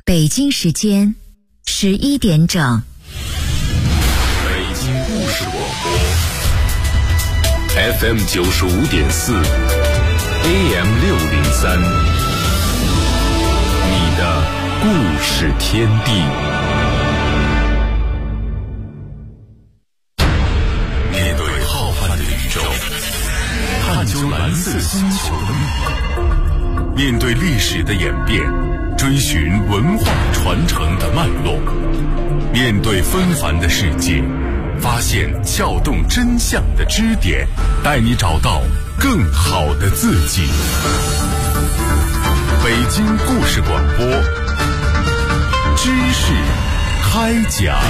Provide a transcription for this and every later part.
北京时间11点整。 北京故事广播 FM 95.4 AM 603，你的故事天地。面对浩瀚的宇宙，探究蓝色星球的秘密，面对历史的演变，追寻文化传承的脉络，面对纷繁的世界，发现撬动真相的支点，带你找到更好的自己。北京故事广播，知识开讲。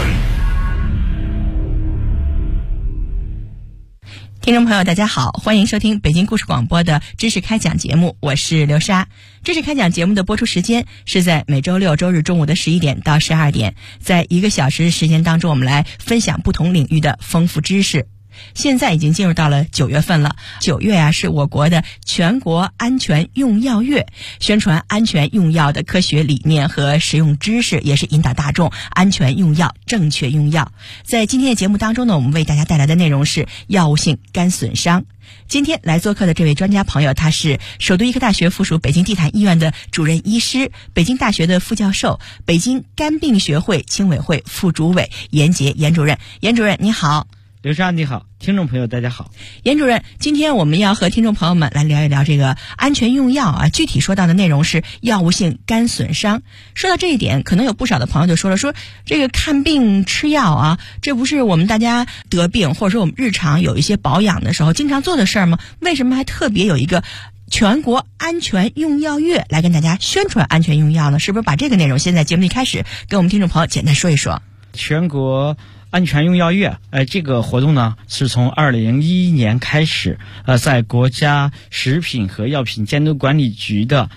听众朋友大家好，欢迎收听北京故事广播的知识开讲节目，我是刘莎。知识开讲节目的播出时间是在每周六周日中午的11点到12点，在1个小时时间当中，我们来分享不同领域的丰富知识。现在已经进入到了9月份了，9月是我国的全国安全用药月，宣传安全用药的科学理念和实用知识，也是引导大众安全用药、正确用药。在今天的节目当中呢，我们为大家带来的内容是药物性肝损伤。今天来做客的这位专家朋友，他是首都医科大学附属北京地坛医院的主任医师，北京大学的副教授，北京肝病学会青委会副主委严杰严主任。严主任你好。 刘莎你好，听众朋友大家好。 严主任，今天我们要和听众朋友们来聊一聊这个安全用药啊，具体说到的内容是药物性肝损伤。说到这一点，可能有不少的朋友就说了，说这个看病吃药啊，这不是我们大家得病或者说我们日常有一些保养的时候经常做的事儿吗？为什么还特别有一个全国安全用药月来跟大家宣传安全用药呢？是不是把这个内容先在节目一开始跟我们听众朋友简单说一说？ 全国安全用药月，这个活动呢是从2011年开始，在国家食品和药品监督管理局的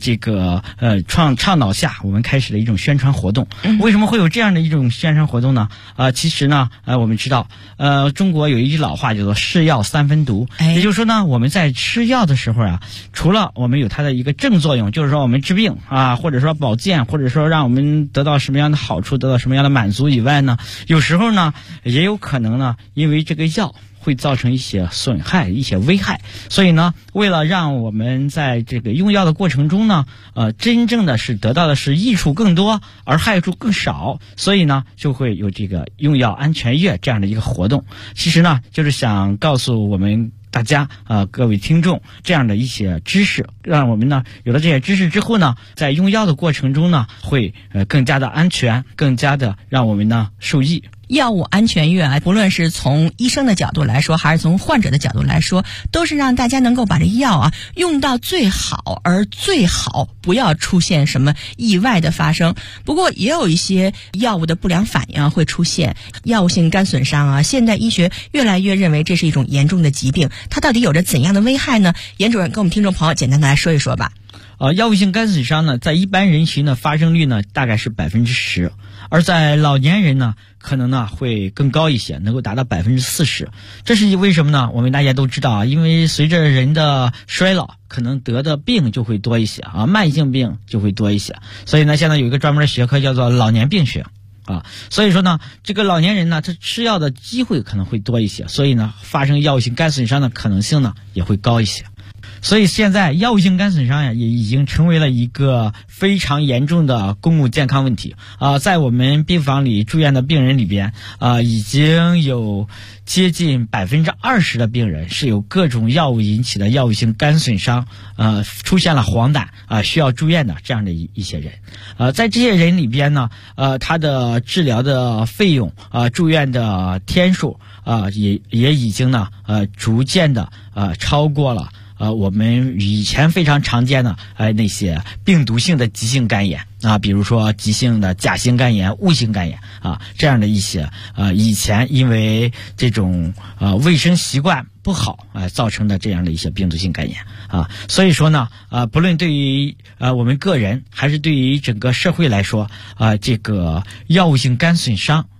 倡导下，我们开始了一种宣传活动。为什么会有这样的一种宣传活动呢？其实呢，我们知道，中国有一句老话叫做是药三分毒，也就是说呢，我们在吃药的时候啊，除了我们有它的一个正作用，就是说我们治病啊，或者说保健，或者说让我们得到什么样的好处，得到什么样的满足以外呢，有时候呢，也有可能呢，因为这个药会造成一些损害、一些危害，所以呢，为了让我们在这个用药的过程中呢，真正的是得到的是益处更多，而害处更少，所以呢，就会有这个用药安全月这样的一个活动。其实呢，就是想告诉我们大家各位听众这样的一些知识，让我们呢有了这些知识之后呢，在用药的过程中呢，会更加的安全，更加的让我们呢受益。 药物安全月啊，不论是从医生的角度来说，还是从患者的角度来说，都是让大家能够把这药啊用到最好，而最好不要出现什么意外的发生。不过也有一些药物的不良反应会出现，药物性肝损伤啊，现代医学越来越认为这是一种严重的疾病，它到底有着怎样的危害呢？严主任跟我们听众朋友简单的来说一说吧。 药物性肝损伤呢，在一般人群的发生率呢大概是10%，而在老年人呢，可能呢会更高一些，能够达到40%。这是为什么呢？我们大家都知道啊，因为随着人的衰老，可能得的病就会多一些啊，慢性病就会多一些。所以呢，现在有一个专门的学科叫做老年病学啊。所以说呢，这个老年人呢，他吃药的机会可能会多一些，所以呢，发生药物性肝损伤的可能性呢也会高一些。所以现在药物性肝损伤呀，也已经成为了一个非常严重的公共健康问题在我们病房里住院的病人里边已经有接近20%的病人是有各种药物引起的药物性肝损伤出现了黄疸需要住院的这样的一些人在这些人里边呢他的治疗的费用住院的天数也已经呢逐渐的超过了我们以前非常常见的那些病毒性的急性肝炎比如说急性的甲型肝炎、戊型肝炎这样的一些以前因为这种卫生习惯不好造成的这样的一些病毒性肝炎所以说呢不论对于我们个人还是对于整个社会来说这个药物性肝损伤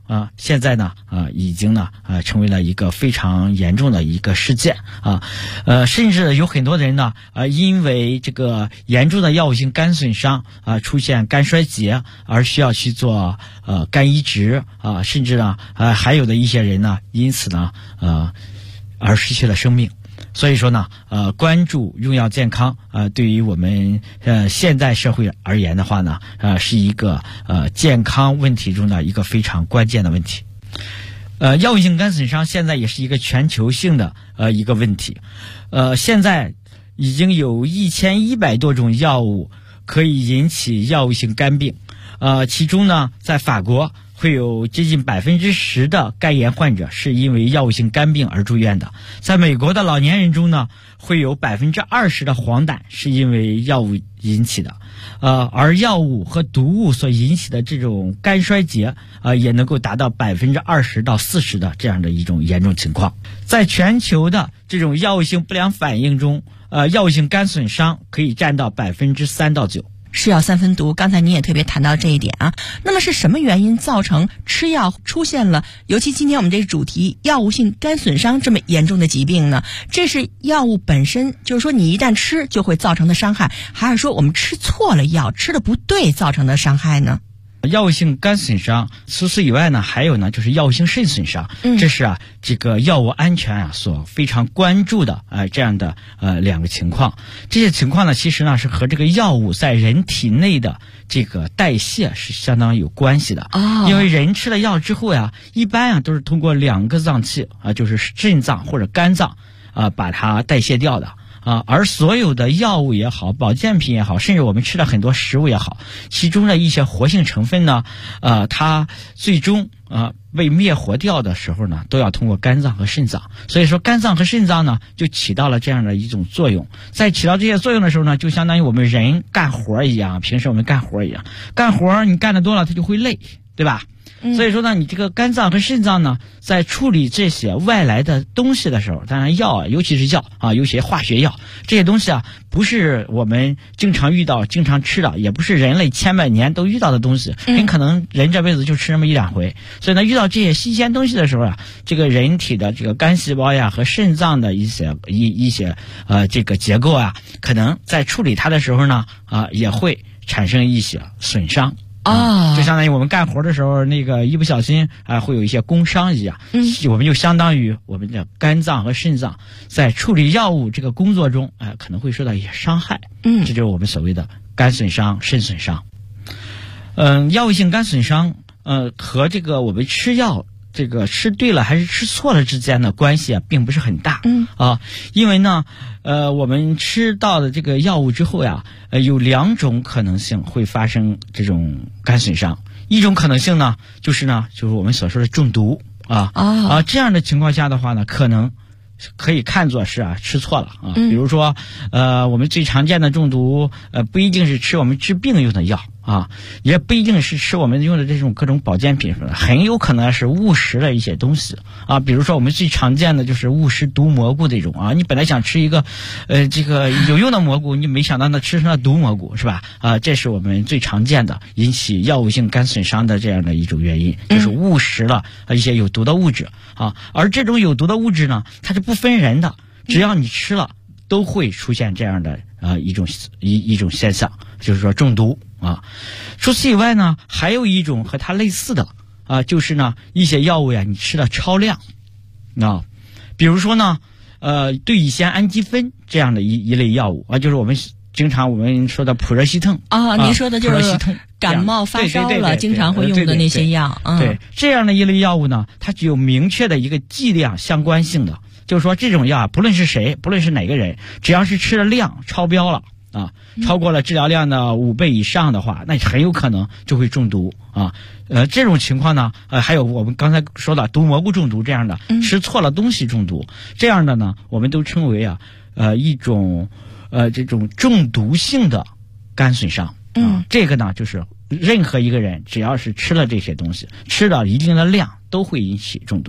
现在呢已经呢成为了一个非常严重的一个事件甚至有很多人呢因为这个严重的药物性肝损伤出现肝衰竭而需要去做肝移植甚至呢还有的一些人呢因此呢而失去了生命。所以说呢关注用药健康对于我们现在社会而言的话呢是一个健康问题中的一个非常关键的问题。药物性肝损伤现在也是一个全球性的一个问题。现在已经有1100多种药物可以引起药物性肝病。其中呢在法国会有接近10%的肝炎患者是因为药物性肝病而住院的。在美国的老年人中呢，会有20%的黄疸是因为药物引起的。而药物和毒物所引起的这种肝衰竭也能够达到20%到40%的这样的一种严重情况。在全球的这种药物性不良反应中，药物性肝损伤可以占到3%到9%。 是药三分毒，刚才您也特别谈到这一点啊。那么是什么原因造成吃药出现了，尤其今天我们这个主题药物性肝损伤这么严重的疾病呢？这是药物本身，就是说你一旦吃就会造成的伤害，还是说我们吃错了药，吃的不对造成的伤害呢？ 药物性肝损伤，除此以外呢，还有呢就是药物性肾损伤。这是这个药物安全所非常关注的这样的两个情况。这些情况呢，其实呢是和这个药物在人体内的这个代谢是相当有关系的。因为人吃了药之后一般都是通过2个脏器就是肾脏或者肝脏把它代谢掉的。而所有的药物也好，保健品也好，甚至我们吃了很多食物也好，其中的一些活性成分呢，它最终被灭活掉的时候呢，都要通过肝脏和肾脏。所以说肝脏和肾脏呢，就起到了这样的一种作用。在起到这些作用的时候呢，就相当于我们人干活一样，平时我们干活一样，干活你干得多了，它就会累，对吧？所以说呢，你这个肝脏和肾脏呢，在处理这些外来的东西的时候，当然药尤其是药尤其化学药这些东西不是我们经常遇到、经常吃的，也不是人类千百年都遇到的东西，很可能人这辈子就吃那么1-2回。所以呢，遇到这些新鲜东西的时候这个人体的这个肝细胞和肾脏的一些这个结构可能在处理它的时候呢也会产生一些损伤。就相当于我们干活的时候，那个一不小心会有一些工伤一样。我们就相当于我们的肝脏和肾脏在处理药物这个工作中可能会受到一些伤害。这就是我们所谓的肝损伤、肾损伤。药物性肝损伤和这个我们吃药这个吃对了还是吃错了之间的关系并不是很大。因为呢我们吃到的这个药物之后有2种可能性会发生这种肝损伤。一种可能性呢就是我们所说的中毒这样的情况下的话呢，可能可以看作是吃错了比如说我们最常见的中毒不一定是吃我们治病用的药也不一定是吃我们用的这种各种保健品，很有可能是误食了一些东西比如说我们最常见的就是误食毒蘑菇这种你本来想吃一个这个有用的蘑菇，你没想到呢吃成了毒蘑菇，是吧？这是我们最常见的引起药物性肝损伤的这样的一种原因，就是误食了一些有毒的物质而这种有毒的物质呢，它是不分人的，只要你吃了都会出现这样的一种现象，就是说中毒除此以外呢，还有一种和它类似的就是呢一些药物你吃了超量比如说呢对乙酰氨基酚这样的一类药物就是我们经常我们说的普热西痛您说的就是感冒发烧了经常会用的那些药。 对这样的一类药物呢，它具有明确的一个剂量相关性的，就是说这种药不论是谁，不论是哪个人，只要是吃的量超标了超过了治疗量的5倍以上的话，那很有可能就会中毒这种情况呢还有我们刚才说的毒蘑菇中毒这样的吃错了东西中毒这样的呢，我们都称为一种这种中毒性的肝损伤这个呢就是任何一个人只要是吃了这些东西，吃到一定的量都会引起中毒。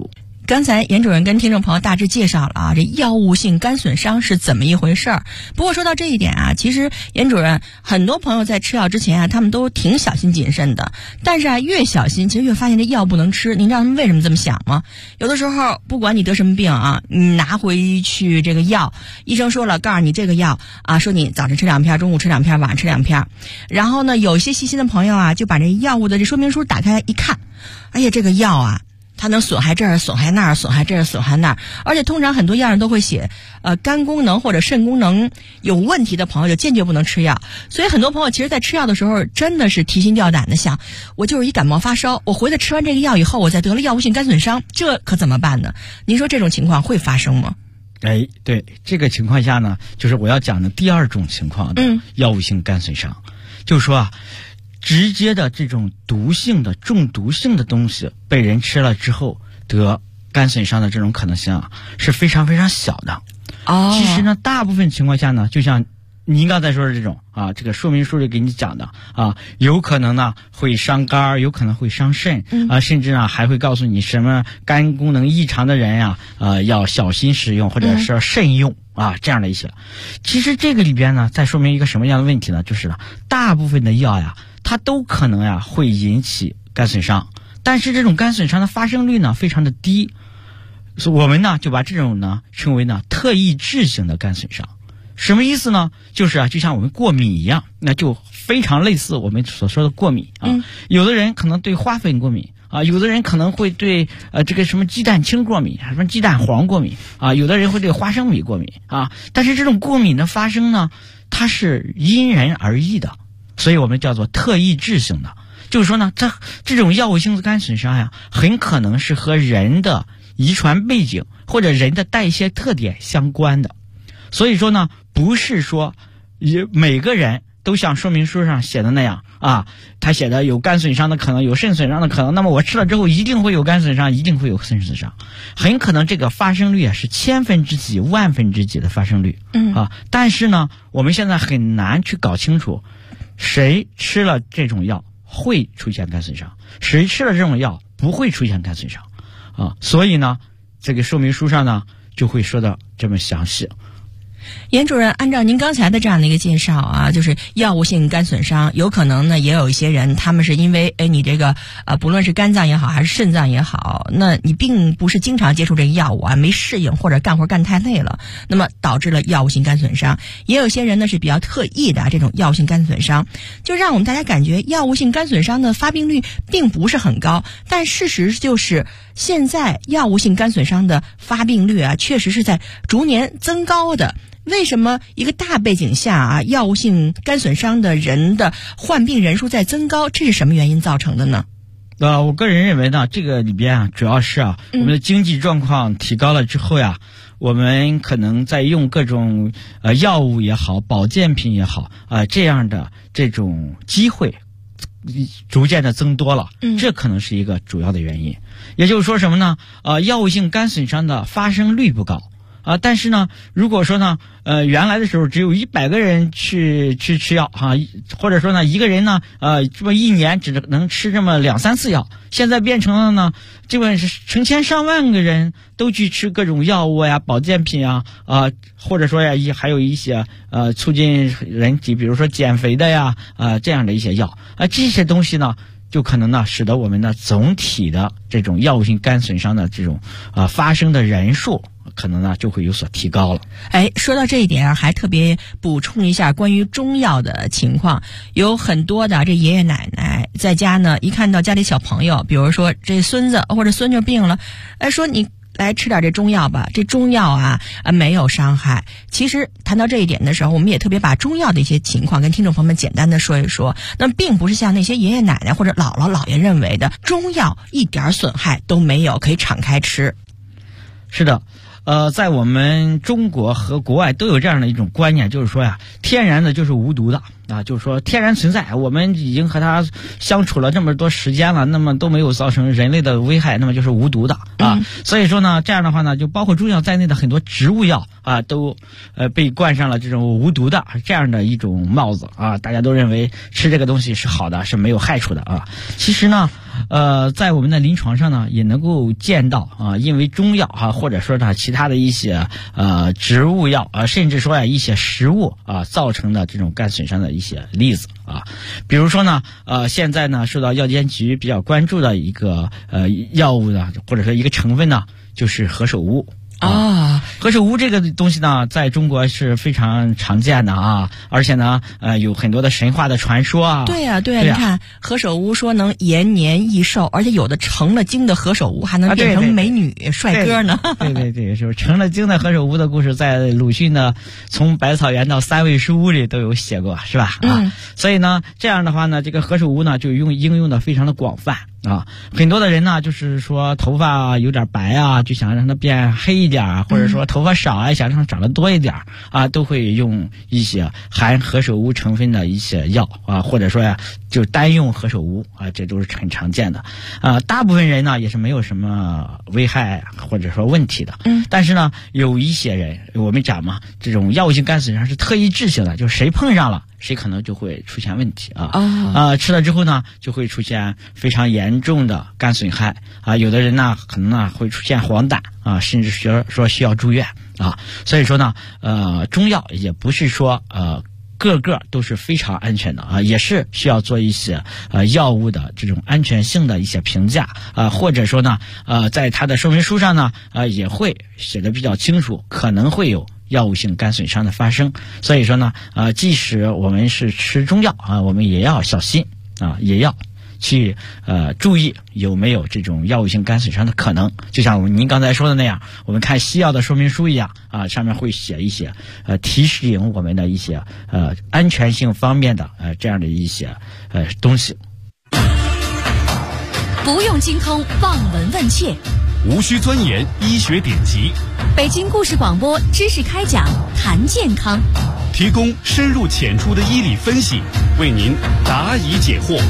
刚才严主任跟听众朋友大致介绍了啊，这药物性肝损伤是怎么一回事儿。不过说到这一点啊，其实严主任很多朋友在吃药之前啊，他们都挺小心谨慎的。但是啊，越小心，其实越发现这药不能吃。您知道他们为什么这么想吗？有的时候，不管你得什么病啊，你拿回去这个药，医生说了，告诉你这个药啊，说你早晨吃2片，中午吃2片，晚上吃2片。然后呢，有一些细心的朋友啊，就把这药物的这说明书打开来一看，哎呀，这个药啊，它能损害这儿，损害那儿，损害这儿，损害那儿，而且通常很多药上都会写，肝功能或者肾功能有问题的朋友就坚决不能吃药。所以很多朋友其实在吃药的时候真的是提心吊胆的想，我就是一感冒发烧，我回来吃完这个药以后，我再得了药物性肝损伤，这可怎么办呢？您说这种情况会发生吗？ 哎，对，这个情况下呢，就是我要讲的第二种情况的药物性肝损伤，就是说啊，直接的这种毒性的中毒性的东西被人吃了之后得肝损伤的这种可能性啊是非常非常小的。其实呢，大部分情况下呢，就像您刚才说的这种啊，这个说明书里给你讲的啊，有可能呢会伤肝，有可能会伤肾啊，甚至呢还会告诉你什么肝功能异常的人呀要小心使用或者是慎用啊这样的一些。其实这个里边呢，再说明一个什么样的问题呢？就是呢，大部分的药呀，它都可能呀会引起肝损伤，但是这种肝损伤的发生率呢非常的低，所以我们呢就把这种呢称为呢特异质型的肝损伤。什么意思呢？就是啊，就像我们过敏一样，那就非常类似我们所说的过敏啊。有的人可能对花粉过敏啊，有的人可能会对这个什么鸡蛋清过敏，什么鸡蛋黄过敏啊，有的人会对花生米过敏啊。但是这种过敏的发生呢，它是因人而异的，所以我们叫做特异质性的。就是说呢，这种药物性肝损伤呀，很可能是和人的遗传背景或者人的代谢特点相关的。所以说呢，不是说每个人都像说明书上写的那样啊，他写的有肝损伤的可能，有肾损伤的可能，那么我吃了之后一定会有肝损伤，一定会有肾损伤，很可能这个发生率啊是千分之几、万分之几的发生率啊。但是呢，我们现在很难去搞清楚谁吃了这种药会出现肝损伤，谁吃了这种药不会出现肝损伤啊。所以呢，这个说明书上呢就会说的这么详细。 严主任，按照您刚才的这样的一个介绍啊，就是药物性肝损伤，有可能呢也有一些人他们是因为你这个不论是肝脏也好还是肾脏也好，那你并不是经常接触这个药物啊，没适应或者干活干太累了，那么导致了药物性肝损伤。也有些人呢是比较特异的这种药物性肝损伤，就让我们大家感觉药物性肝损伤的发病率并不是很高，但事实就是现在药物性肝损伤的发病率啊确实是在逐年增高的。为什么一个大背景下啊，药物性肝损伤的人的患病人数在增高，这是什么原因造成的呢？ 我个人认为呢，这个里边啊，主要是我们的经济状况提高了之后呀，我们可能在用各种药物也好，保健品也好这样的这种机会逐渐的增多了，这可能是一个主要的原因。也就是说什么呢？药物性肝损伤的发生率不高。但是呢，如果说呢，原来的时候只有100个人去吃药或者说呢，一个人呢，这么一年只能吃这么2、3次药，现在变成了呢，基本是成千上万个人都去吃各种药物呀、保健品或者说呀，还有一些促进人体，比如说减肥的呀，这样的一些药这些东西呢，就可能呢，使得我们的总体的这种药物性肝损伤的这种发生的人数，可能呢就会有所提高了。 说到这一点还特别补充一下关于中药的情况。有很多的这爷爷奶奶在家呢，一看到家里小朋友，比如说这孙子或者孙女病了，说你来吃点这中药吧，这中药没有伤害。其实谈到这一点的时候，我们也特别把中药的一些情况跟听众朋友们简单的说一说。那并不是像那些爷爷奶奶或者姥姥姥爷认为的，中药一点损害都没有，可以敞开吃。 是的。在我们中国和国外都有这样的一种观念，就是说呀，天然的就是无毒的就是说天然存在，我们已经和它相处了这么多时间了，那么都没有造成人类的危害，那么就是无毒的所以说呢，这样的话呢，就包括中药在内的很多植物药都被冠上了这种无毒的这样的一种帽子大家都认为吃这个东西是好的，是没有害处的其实呢在我们的临床上呢，也能够见到啊，因为中药啊，或者说呢其他的一些植物药啊，甚至说一些食物啊造成的这种肝损伤的一些例子啊。比如说呢，现在呢受到药监局比较关注的一个药物呢，或者说一个成分呢，就是何首乌。何首乌这个东西呢，在中国是非常常见的啊，而且呢，有很多的神话的传说啊。 对呀，你看何首乌说能延年益寿，而且有的成了精的何首乌还能变成美女帅哥呢。 对，是成了精的何首乌的故事，在鲁迅的《从百草园到三味书屋》里都有写过，是吧？所以呢，这样的话呢，这个何首乌呢，就应用的非常的广泛。很多的人呢，就是说头发有点白啊，就想让它变黑一点啊，或者说头发少啊，想让它长得多一点啊，都会用一些含何首乌成分的一些药啊，或者说呀，就单用何首乌啊，这都是很常见的。大部分人呢也是没有什么危害或者说问题的。但是呢，有一些人，我们讲嘛，这种药物性肝损伤是特异致性的，就是谁碰上了，谁可能就会出现问题啊。吃了之后呢，就会出现非常严重的肝损害啊。有的人呢，可能呢会出现黄疸啊，甚至说需要住院啊。所以说呢，中药也不是说个个都是非常安全的啊，也是需要做一些药物的这种安全性的一些评价啊，或者说呢在它的说明书上呢也会写的比较清楚，可能会有药物性肝损伤的发生。所以说呢即使我们是吃中药啊，我们也要小心啊，也要去注意有没有这种药物性肝损伤的可能。就像您刚才说的那样，我们看西药的说明书一样啊，上面会写一些提醒我们的一些安全性方面的这样的一些东西。 不用精通望闻问切， 无需钻研医学典籍， 北京故事广播知识开讲，谈健康， 提供深入浅出的医理分析，为您答疑解惑。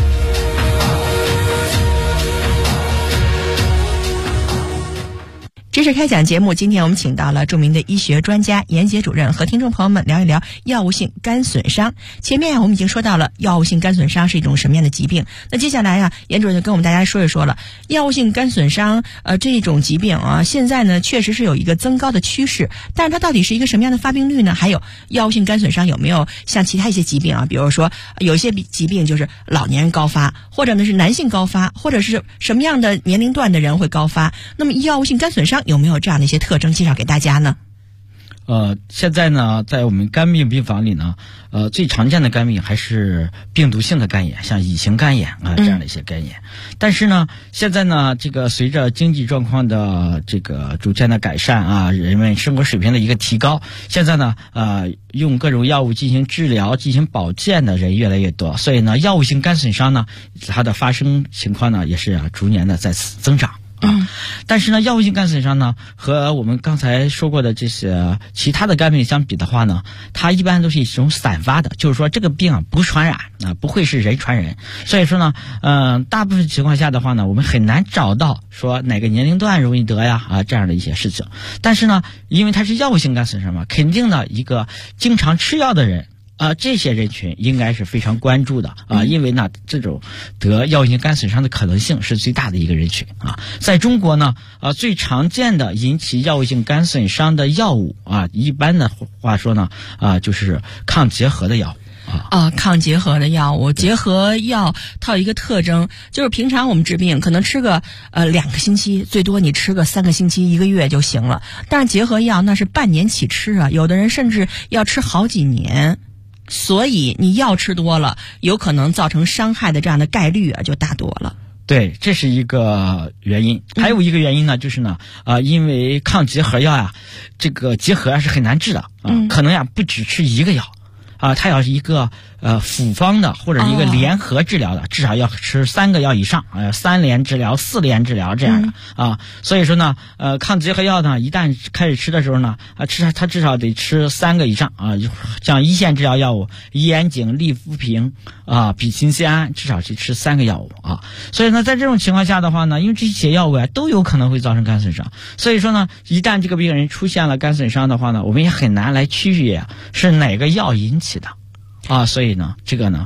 知识开讲节目，今天我们请到了著名的医学专家严杰主任，和听众朋友们聊一聊药物性肝损伤。前面我们已经说到了药物性肝损伤是一种什么样的疾病，那接下来严主任就跟我们大家说一说了药物性肝损伤这种疾病啊，现在呢确实是有一个增高的趋势，但是它到底是一个什么样的发病率呢？还有药物性肝损伤有没有像其他一些疾病啊，比如说有一些疾病就是老年人高发，或者呢是男性高发，或者是什么样的年龄段的人会高发，那么药物性肝损伤有没有这样的一些特征介绍给大家呢？ 现在呢，在我们肝病病房里呢，最常见的肝病还是病毒性的肝炎，像乙型肝炎啊这样的一些肝炎。但是呢，现在呢，这个随着经济状况的这个逐渐的改善啊，人们生活水平的一个提高，现在呢，用各种药物进行治疗、进行保健的人越来越多，所以呢，药物性肝损伤呢，它的发生情况呢，也是逐年的在增长。但是呢，药物性肝损伤呢，和我们刚才说过的这些其他的肝病相比的话呢，它一般都是一种散发的，就是说这个病不传染啊，不会是人传人。所以说呢，大部分情况下的话呢，我们很难找到说哪个年龄段容易得呀这样的一些事情。但是呢，因为它是药物性肝损伤嘛，肯定呢一个经常吃药的人。这些人群应该是非常关注的因为呢，这种得药物性肝损伤的可能性是最大的一个人群在中国呢，最常见的引起药物性肝损伤的药物一般的话说呢，就是抗结核的药物。 抗结核的药物，结核药它有一个特征，就是平常我们治病可能吃个2个星期，最多你吃个3个星期1个月就行了，但是结核药那是半年起吃有的人甚至要吃好几年。所以你药吃多了，有可能造成伤害的这样的概率就大多了。 对，这是一个原因。还有一个原因呢，就是呢，因为抗结核药这个结核是很难治的可能不只吃一个药它要是一个复方的或者一个联合治疗的，至少要吃3个药以上3联治疗、4联治疗这样的所以说呢，抗结核药呢，一旦开始吃的时候呢，它至少得吃3个以上像一线治疗药物伊延景、利福平吡嗪酰胺，至少是吃3个药物所以呢，在这种情况下的话呢，因为这些药物都有可能会造成肝损伤，所以说呢，一旦这个病人出现了肝损伤的话呢，我们也很难来区别是哪个药引起的所以呢，这个呢，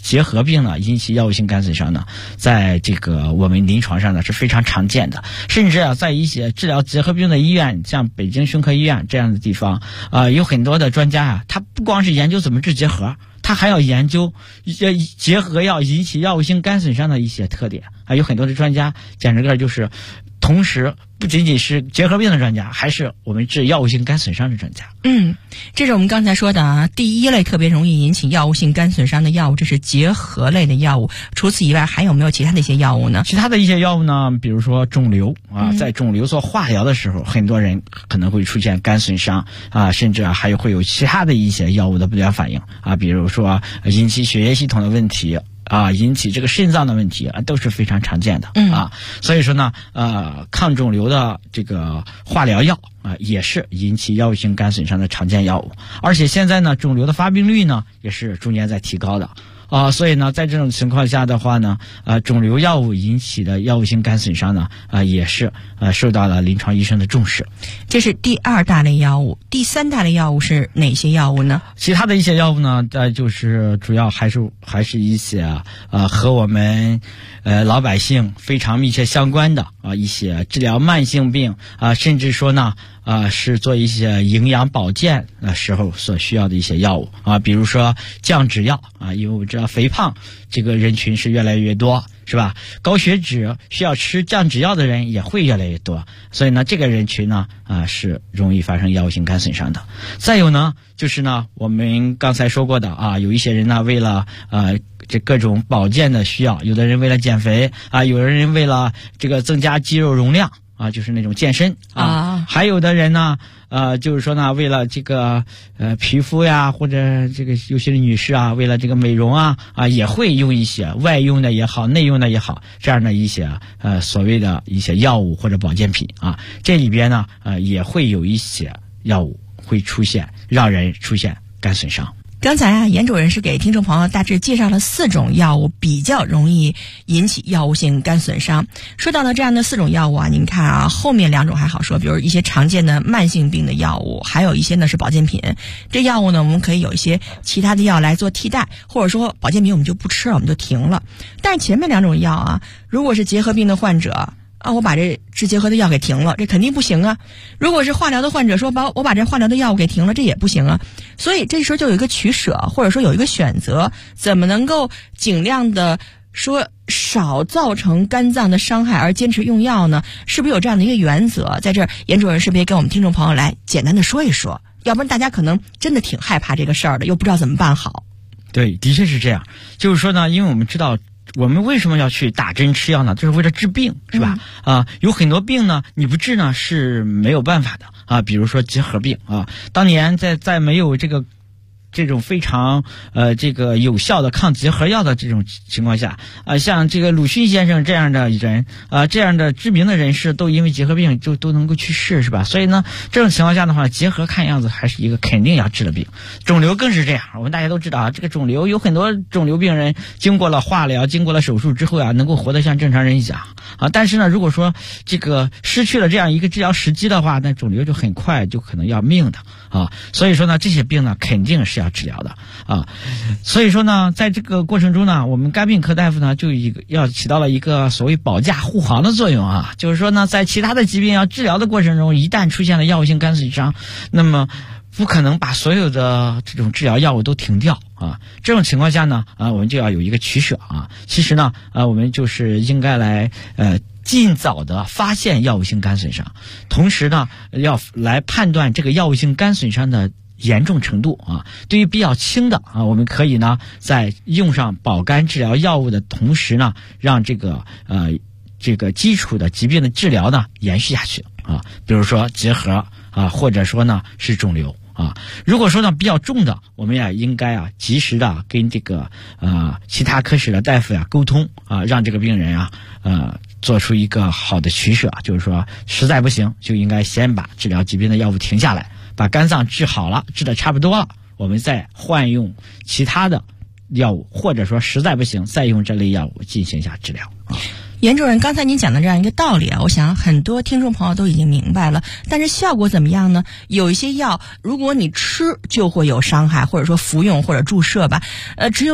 结核病呢引起药物性肝损伤呢，在这个我们临床上呢是非常常见的，甚至啊在一些治疗结核病的医院，像北京胸科医院这样的地方有很多的专家啊，他不光是研究怎么治结核，他还要研究一些结核药引起药物性肝损伤的一些特点啊，有很多的专家简直个就是同时不仅仅是结核病的专家，还是我们治药物性肝损伤的专家。 这是我们刚才说的啊，第一类特别容易引起药物性肝损伤的药物，这是结核类的药物。除此以外，还有没有其他的一些药物呢？ 其他的一些药物呢，比如说肿瘤啊，在肿瘤做化疗的时候，很多人可能会出现肝损伤啊，甚至还会有其他的一些药物的不良反应啊，比如说引起血液系统的问题啊，引起这个肾脏的问题啊，都是非常常见的啊。所以说呢，抗肿瘤的这个化疗药啊，也是引起药物性肝损伤的常见药物。而且现在呢，肿瘤的发病率呢，也是逐年在提高的。所以呢，在这种情况下的话呢，肿瘤药物引起的药物性肝损伤呢，也是受到了临床医生的重视。 这是第二大类药物。第三大类药物是哪些药物呢？ 其他的一些药物呢，就是主要还是一些和我们老百姓非常密切相关的一些治疗慢性病甚至说呢是做一些营养保健时候所需要的一些药物比如说降脂药因为我们知道肥胖这个人群是越来越多，是吧？高血脂需要吃降脂药的人也会越来越多，所以呢，这个人群呢是容易发生药物性肝损伤的。再有呢，就是呢，我们刚才说过的有一些人呢为了这各种保健的需要，有的人为了减肥有的人为了这个增加肌肉容量就是那种健身还有的人呢就是说呢为了这个皮肤呀，或者这个有些女士为了这个美容也会用一些外用的也好，内用的也好，这样的一些所谓的一些药物或者保健品这里边呢也会有一些药物会出现让人出现肝损伤。 刚才严主任是给听众朋友大致介绍了4种药物比较容易引起药物性肝损伤。说到了这样的4种药物您看后面2种还好说，比如一些常见的慢性病的药物，还有一些呢是保健品。这药物呢我们可以有一些其他的药来做替代，或者说保健品我们就不吃了，我们就停了。但是前面2种药如果是结核病的患者我把这治结核的药给停了，这肯定不行如果是化疗的患者说我把这化疗的药物给停了，这也不行所以这时候就有一个取舍，或者说有一个选择，怎么能够尽量的说少造成肝脏的伤害而坚持用药呢？是不是有这样的一个原则？在这儿严主任是不是也跟我们听众朋友来简单的说一说？要不然大家可能真的挺害怕这个事儿的，又不知道怎么办好。 对，的确是这样。就是说呢，因为我们知道我们为什么要去打针吃药呢？就是为了治病，是吧？有很多病呢，你不治呢是没有办法的比如说结核病当年在没有这种非常这个有效的抗结核药的这种情况下像这个鲁迅先生这样的人这样的知名的人士都因为结核病就都能够去世，是吧？所以呢，这种情况下的话，结核看样子还是一个肯定要治的病。肿瘤更是这样，我们大家都知道这个肿瘤有很多肿瘤病人经过了化疗，经过了手术之后能够活得像正常人一样但是呢，如果说这个失去了这样一个治疗时机的话，那肿瘤就很快就可能要命的所以说呢，这些病呢肯定是要治疗的所以说呢，在这个过程中呢，我们肝病科大夫呢就要起到了一个所谓保驾护航的作用就是说呢，在其他的疾病要治疗的过程中，一旦出现了药物性肝损伤，那么不可能把所有的这种治疗药物都停掉这种情况下呢我们就要有一个取舍其实呢我们就是应该来尽早的发现药物性肝损伤，同时呢要来判断这个药物性肝损伤的严重程度对于比较轻的我们可以呢在用上保肝治疗药物的同时呢，让这个基础的疾病的治疗呢延续下去比如说结核或者说呢是肿瘤如果说呢比较重的，我们也应该及时的跟这个其他科室的大夫沟通让这个病人做出一个好的取舍，就是说实在不行就应该先把治疗疾病的药物停下来，把肝脏治好了，治得差不多了，我们再换用其他的药物，或者说实在不行再用这类药物进行一下治疗严主任，刚才您讲的这样一个道理我想很多听众朋友都已经明白了，但是效果怎么样呢？有一些药如果你吃就会有伤害，或者说服用或者注射吧只有你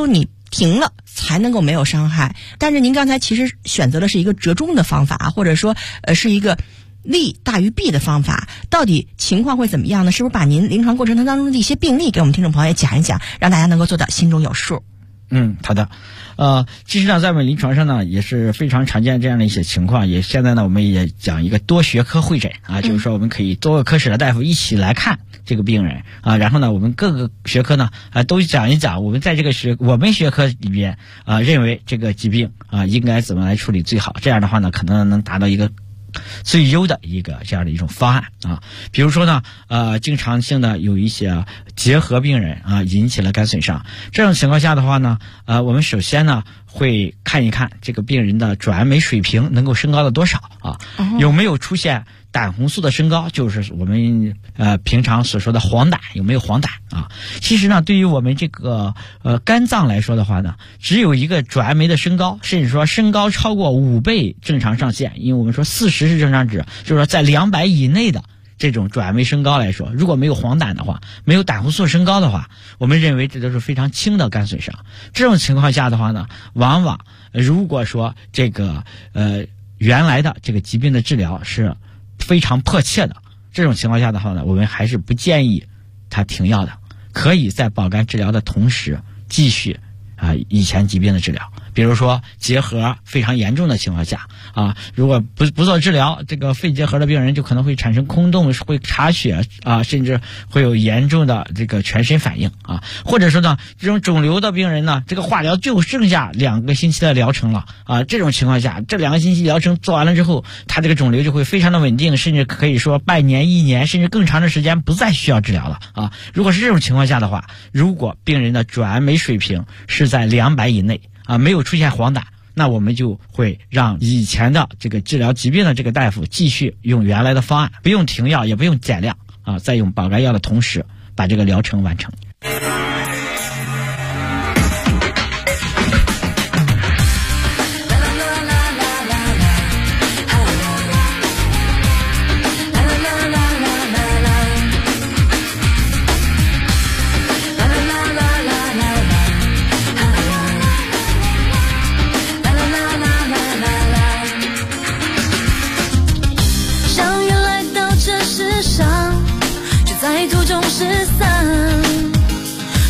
停了才能够没有伤害。但是您刚才其实选择的是一个折中的方法，或者说是一个利大于弊的方法，到底情况会怎么样呢？是不是把您临床过程当中的一些病例给我们听众朋友也讲一讲，让大家能够做到心中有数？ 好的。其实呢，在我们临床上呢，也是非常常见这样的一些情况。现在呢，我们也讲一个多学科会诊啊，就是说我们可以多个科室的大夫一起来看这个病人啊，然后呢，我们各个学科呢都讲一讲，我们在这个我们学科里边认为这个疾病应该怎么来处理最好。这样的话呢，可能能达到一个最优的一个这样的一种方案啊。比如说呢，经常性的有一些结核病人引起了肝损伤，这种情况下的话呢，我们首先呢会看一看这个病人的转氨酶水平能够升高到多少啊，有没有出现胆红素的升高，就是我们平常所说的黄疸，有没有黄疸啊？其实呢，对于我们这个肝脏来说的话呢，只有一个转氨酶的升高，甚至说升高超过5倍正常上限，因为我们说40是正常值，就是说在200以内的这种转氨酶升高来说，如果没有黄疸的话，没有胆红素升高的话，我们认为这都是非常轻的肝损伤。这种情况下的话呢，往往如果说这个原来的这个疾病的治疗是非常迫切的，这种情况下的话呢，我们还是不建议他停药的，可以在保肝治疗的同时继续以前疾病的治疗。比如说结核非常严重的情况下如果不做治疗，这个肺结核的病人就可能会产生空洞，会查血甚至会有严重的这个全身反应或者说呢，这种肿瘤的病人呢，这个化疗就剩下2个星期的疗程了这种情况下，这2个星期疗程做完了之后，他这个肿瘤就会非常的稳定，甚至可以说半年、1年甚至更长的时间不再需要治疗了如果是这种情况下的话，如果病人的转氨酶水平是在200以内没有出现黄疸，那我们就会让以前的这个治疗疾病的这个大夫继续用原来的方案，不用停药，也不用减量在用保肝药的同时把这个疗程完成。 在途中失散，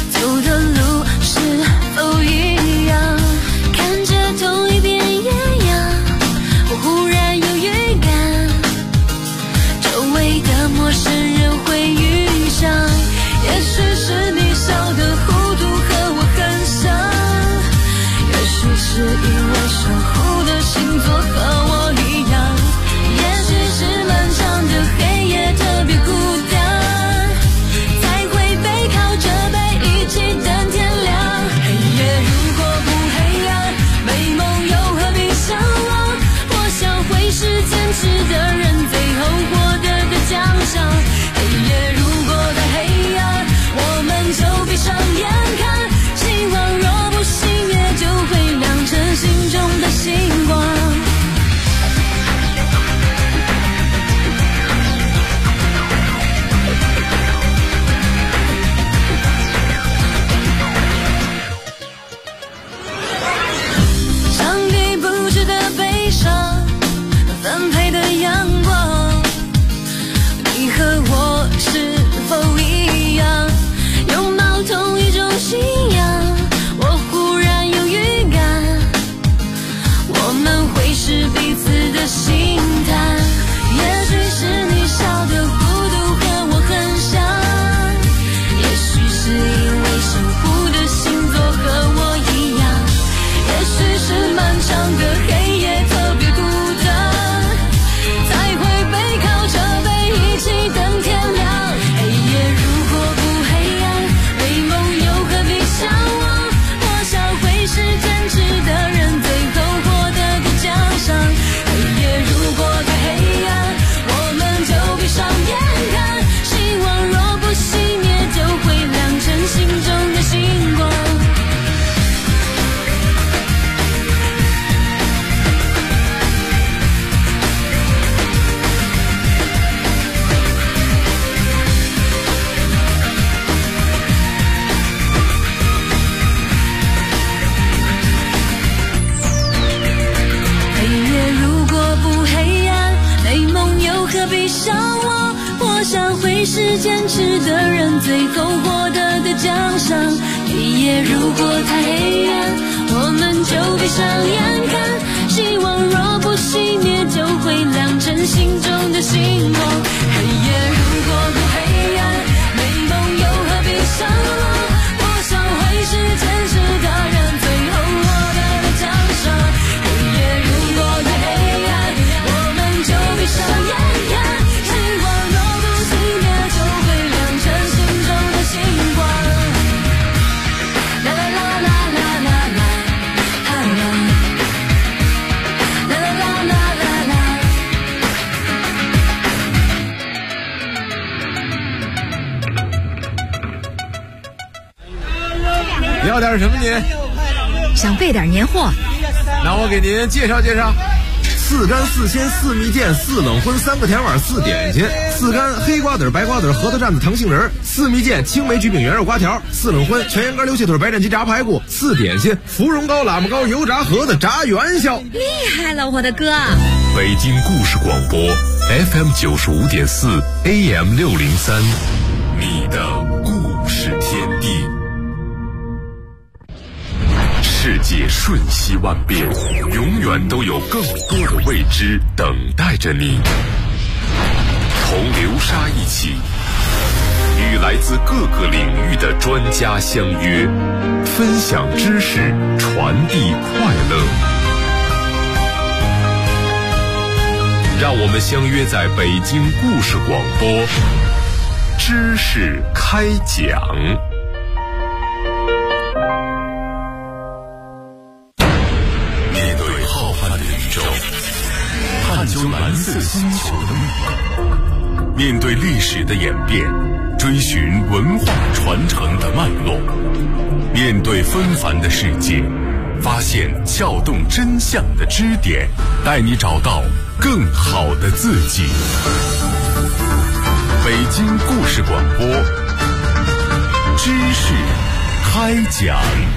是坚持的人最后获得的奖赏。黑夜如果太黑暗，我们就闭上眼看，希望若不熄灭就会亮成心中的星光。黑夜如果不黑暗，美梦又何必上路？多少会是坚持的人最后获得的奖赏。黑夜如果太黑暗，我们就闭上眼看，希望若不熄灭就会亮成心中的星光。啦啦啦啦啦啦啦，啦啦啦啦啦啦。 你要点什么您？ 想备点年货， 那我给您介绍介绍。4干4鲜4蜜饯4冷荤3个甜碗4点心，4干黑瓜子白瓜子核桃蘸子糖杏仁，4蜜饯青梅焗饼圆肉瓜条，4冷荤全羊肝溜蟹腿白斩鸡炸排骨，4点心芙蓉糕喇嘛糕油炸盒子炸元宵。 厉害了，我的哥！ 北京故事广播 FM 95.4 AM 603，你的故事天地。世界瞬息万变，永远都有更多的未知等待着你。同流沙一起，与来自各个领域的专家相约，分享知识，传递快乐。让我们相约在北京故事广播，知识开讲。探究蓝色星球的秘密，面对历史的演变，追寻文化传承的脉络，面对纷繁的世界，发现撬动真相的支点，带你找到更好的自己。北京故事广播，知识开讲。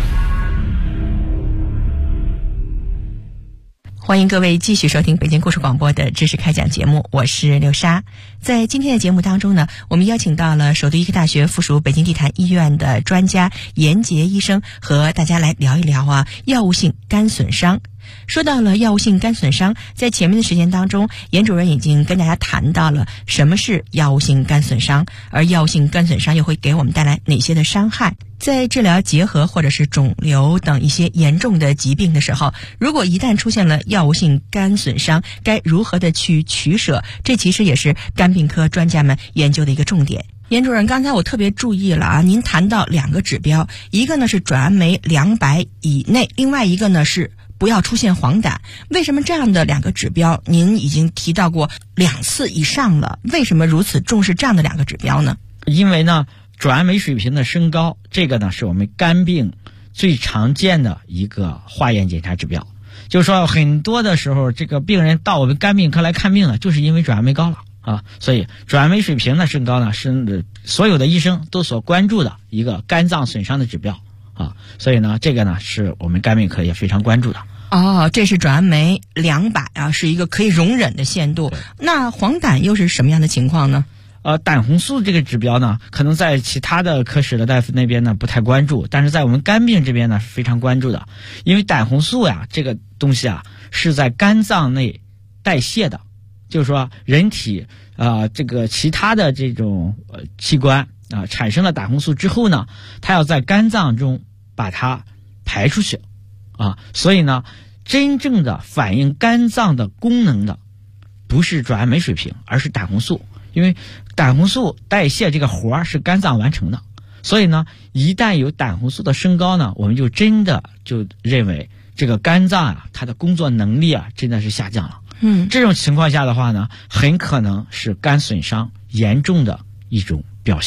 欢迎各位继续收听北京故事广播的知识开讲节目，我是刘莎。在今天的节目当中呢，我们邀请到了首都医科大学附属北京地坛医院的专家严杰医生，和大家来聊一聊药物性肝损伤。说到了药物性肝损伤，在前面的时间当中，严主任已经跟大家谈到了什么是药物性肝损伤，而药物性肝损伤又会给我们带来哪些的伤害。在治疗结核或者是肿瘤等一些严重的疾病的时候，如果一旦出现了药物性肝损伤，该如何的去取舍？这其实也是肝病科专家们研究的一个重点。严主任，刚才我特别注意了您谈到2个指标，一个呢是转氨酶200以内，另外一个呢是不要出现黄疸。为什么这样的2个指标您已经提到过2次以上了？为什么如此重视这样的2个指标呢？ 因为呢，转氨酶水平的升高，这个呢是我们肝病最常见的一个化验检查指标。就是说很多的时候，这个病人到我们肝病科来看病呢，就是因为转氨酶高了啊。所以转氨酶水平的升高呢，是所有的医生都所关注的一个肝脏损伤的指标啊。所以呢，这个呢是我们肝病科也非常关注的。 哦，这是转氨酶200是一个可以容忍的限度。那黄疸又是什么样的情况呢？ 胆红素这个指标呢，可能在其他的科室的大夫那边呢不太关注，但是在我们肝病这边呢是非常关注的。因为胆红素呀，这个东西啊是在肝脏内代谢的，就是说人体这个其他的这种器官产生了胆红素之后呢，它要在肝脏中把它排出去所以呢，真正的反映肝脏的功能的不是转氨酶水平，而是胆红素。因为胆红素代谢这个活儿是肝脏完成的，所以呢，一旦有胆红素的升高呢，我们就真的就认为这个肝脏它的工作能力真的是下降了。这种情况下的话呢，很可能是肝损伤严重的一种表现。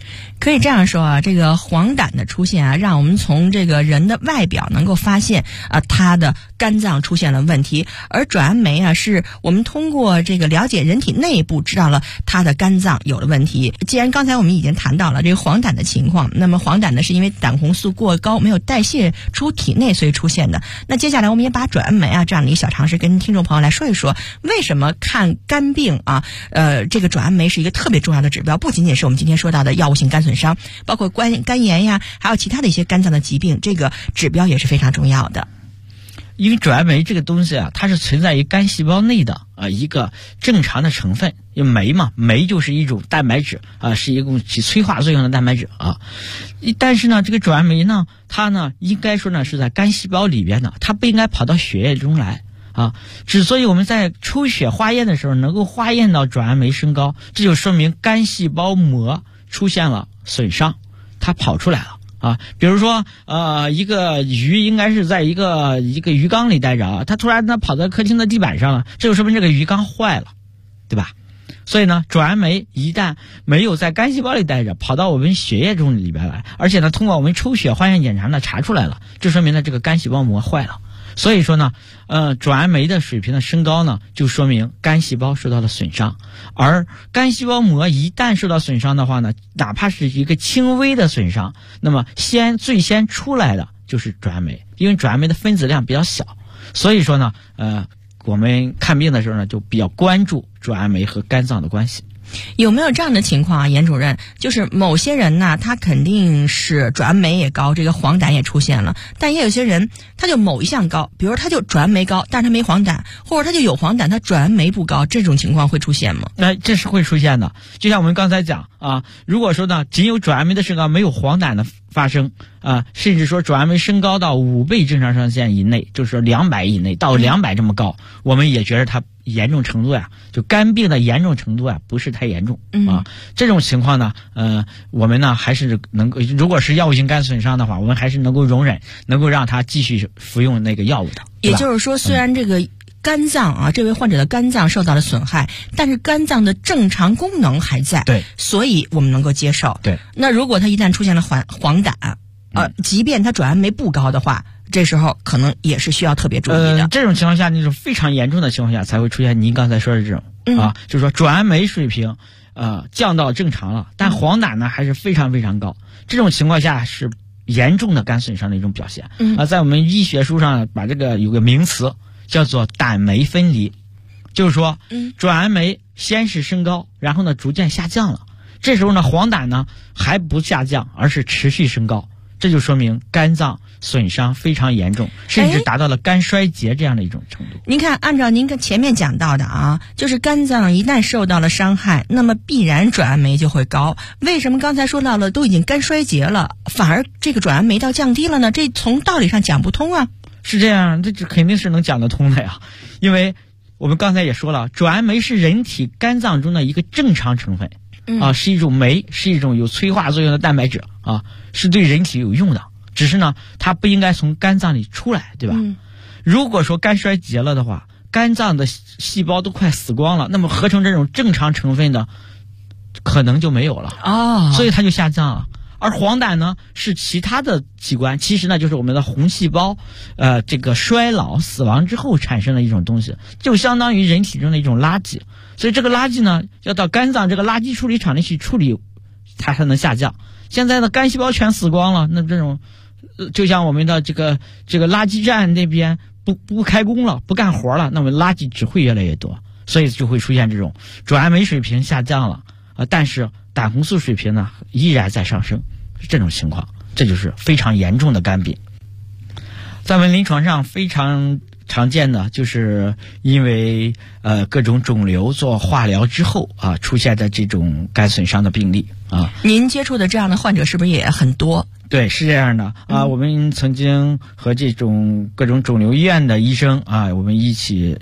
可以这样说啊，这个黄疸的出现啊，让我们从这个人的外表能够发现啊，他的肝脏出现了问题，而转氨酶啊，是我们通过这个了解人体内部知道了他的肝脏有了问题。既然刚才我们已经谈到了这个黄疸的情况，那么黄疸呢是因为胆红素过高没有代谢出体内所以出现的。那接下来我们也把转氨酶啊这样的一个小常识跟听众朋友来说一说，为什么看肝病啊，这个转氨酶是一个特别重要的指标，不仅仅是我们今天说到的药物性肝损伤，包括肝炎呀，还有其他的一些肝脏的疾病，这个指标也是非常重要的。 因为转氨酶这个东西啊，它是存在于肝细胞内的一个正常的成分，因为酶嘛，酶就是一种蛋白质啊，是一种起催化作用的蛋白质啊。但是呢，这个转氨酶呢，它呢应该说呢是在肝细胞里边的，它不应该跑到血液中来啊。之所以我们在抽血化验的时候能够化验到转氨酶升高，这就说明肝细胞膜出现了损伤，它跑出来了。啊，比如说，一个鱼应该是在一个鱼缸里待着啊，它突然呢跑到客厅的地板上了，这就说明这个鱼缸坏了，对吧？所以呢，转氨酶一旦没有在肝细胞里待着，跑到我们血液中里边来，而且呢，通过我们抽血化验检查呢查出来了，这说明呢这个肝细胞膜坏了。所以说呢，转氨酶的水平的升高呢，就说明肝细胞受到了损伤。而肝细胞膜一旦受到损伤的话呢，哪怕是一个轻微的损伤，那么最先出来的就是转氨酶，因为转氨酶的分子量比较小。所以说呢，我们看病的时候呢，就比较关注转氨酶和肝脏的关系。 有没有这样的情况啊，严主任？就是某些人呢，他肯定是转氨酶也高，这个黄疸也出现了，但也有些人他就某一项高，比如他就转氨酶高，但是他没黄疸，或者他就有黄疸，他转氨酶不高，这种情况会出现吗？ 这是会出现的。就像我们刚才讲啊，如果说呢，仅有转氨酶的升高，没有黄疸的发生啊，甚至说转氨酶升高到5倍正常上限以内，就是说200以内到200这么高，我们也觉得它严重程度呀，就肝病的严重程度呀，不是太严重啊。这种情况呢，我们呢还是能够，如果是药物性肝损伤的话，我们还是能够容忍，能够让他继续服用那个药物的。 也就是说，虽然这个肝脏啊，这位患者的肝脏受到了损害，但是肝脏的正常功能还在， 对， 所以我们能够接受。 对， 那如果他一旦出现了黄疸，即便他转氨酶不高的话，这时候可能也是需要特别注意的。 这种情况下，那种非常严重的情况下，才会出现您刚才说的这种啊，就是说转氨酶水平降到正常了，但黄疸呢还是非常非常高。这种情况下是严重的肝损伤的一种表现。在我们医学书上把这个有个名词叫做胆酶分离，就是说转氨酶先是升高，然后呢逐渐下降了，这时候呢黄疸呢还不下降，而是持续升高，这就说明肝脏损伤非常严重，甚至达到了肝衰竭这样的一种程度。 您看，按照您前面讲到的啊，就是肝脏一旦受到了伤害，那么必然转氨酶就会高。为什么刚才说到了都已经肝衰竭了，反而这个转氨酶倒降低了呢？这从道理上讲不通啊。 是这样，这肯定是能讲得通的呀，因为我们刚才也说了，转氨酶是人体肝脏中的一个正常成分啊，是一种酶，是一种有催化作用的蛋白质啊，是对人体有用的。只是呢，它不应该从肝脏里出来，对吧？如果说肝衰竭了的话，肝脏的细胞都快死光了，那么合成这种正常成分的可能就没有了所以它就下降了。而黄疸呢，是其他的器官，其实呢就是我们的红细胞，这个衰老死亡之后产生的一种东西，就相当于人体中的一种垃圾。所以这个垃圾呢，要到肝脏这个垃圾处理厂里去处理，它才能下降。现在的肝细胞全死光了，那这种就像我们的这个垃圾站那边不开工了，不干活了，那么垃圾只会越来越多，所以就会出现这种转氨酶水平下降了但是胆红素水平呢依然在上升，这种情况，这就是非常严重的肝病。在我们临床上非常常见的就是因为各种肿瘤做化疗之后出现的这种肝损伤的病例您接触的这样的患者是不是也很多？ 对，是这样的我们曾经和这种各种肿瘤医院的医生我们一起